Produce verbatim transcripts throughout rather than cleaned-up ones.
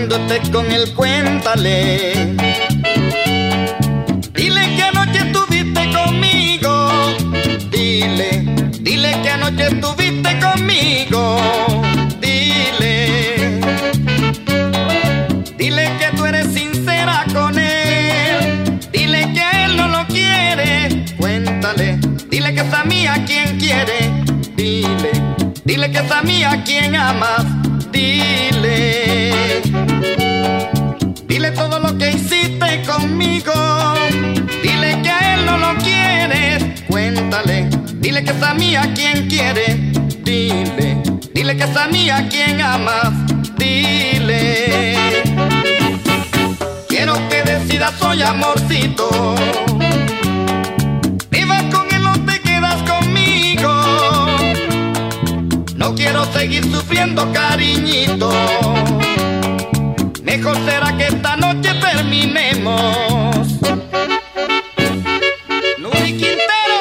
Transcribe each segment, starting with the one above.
Cuando estés con él, cuéntale. Dile que anoche estuviste conmigo. Dile, dile que anoche estuviste conmigo. Dile, dile que tú eres sincera con él. Dile que él no lo quiere. Cuéntale, dile que es a mí a quien quiere. Dile, dile que es a mí a quien amas. Dile, dile todo lo que hiciste conmigo. Dile que a él no lo quieres. Cuéntale, dile que es a mí a quien quiere. Dile, dile que es a mí a quien amas. Dile, quiero que decidas hoy, amorcito. ¿Te vas con él o te quedas conmigo? No quiero seguir sufriendo, cariñito. Mejor será que esta noche terminemos. Luis Quintero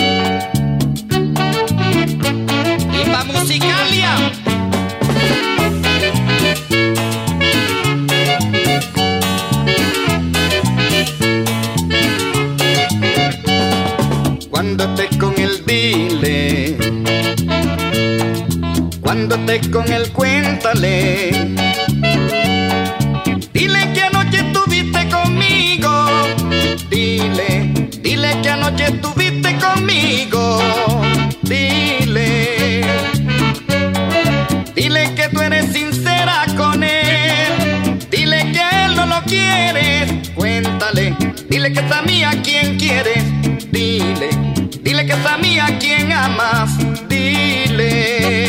y pa' Musicalia. Cuando estés con él, dile. Cuando estés con él, cuéntale. Dile que anoche estuviste conmigo. Dile, dile que anoche estuviste conmigo. Dile, dile que tú eres sincera con él. Dile que a él no lo quieres. Cuéntale, dile que es a mí a quien quieres. Dile, dile que es a mí a quien amas. Dile,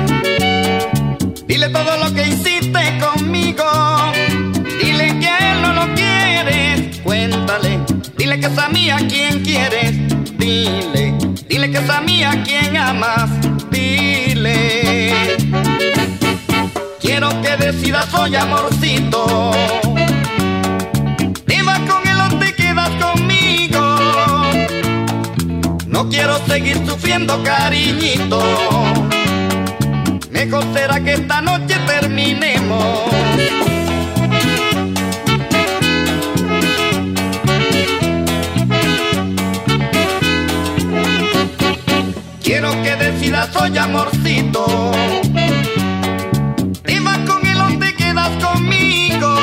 dile todo lo que hiciste conmigo. Dile que a él no lo quieres. Cuéntale, dile que es a mí a quien quieres. Dile, dile que es a mí a quien amas. Dile, quiero que decidas hoy, amorcito. ¿Te vas con él o te quedas conmigo? No quiero seguir sufriendo, cariñito. Mejor será que esta noche terminemos. Quiero que decidas hoy, amorcito. ¿Te vas con él o te quedas conmigo?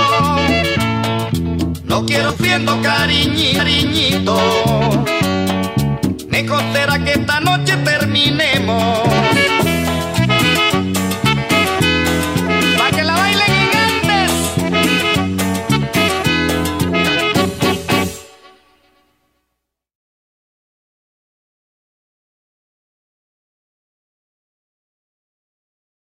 No quiero siendo cariñito. Mejor será que esta noche terminemos.